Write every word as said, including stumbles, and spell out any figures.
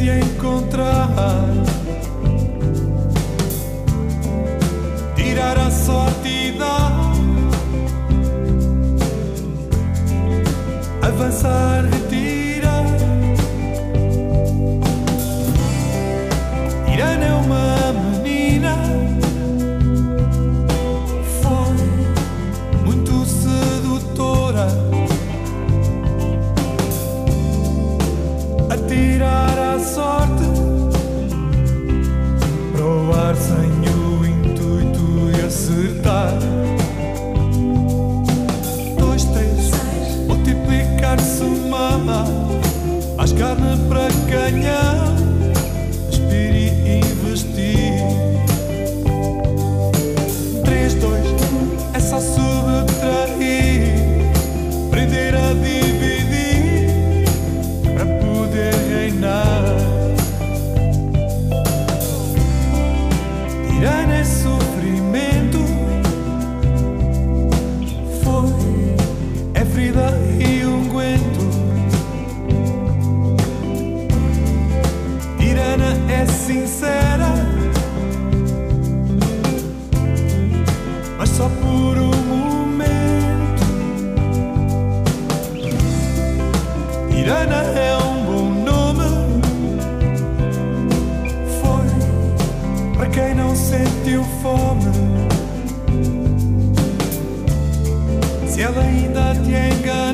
de encontrar, tirar a sorte e dar, avançar, retirar. Irana é uma menina, foi muito sedutora, a tirar a sorte para o ar sem o intuito de acertar. Dois, três, multiplicar, somar, mais carne para canhão, aspire e investir. Três, dois, é só subtrair, aprender a dividir para poder reinar. Tirana é sofrimento, foi, é ferida e unguento. Tirana é sincera, mas só por um momento. Tirana é um bom nome, foi para quem não sentiu fome. Se ela ainda te engana,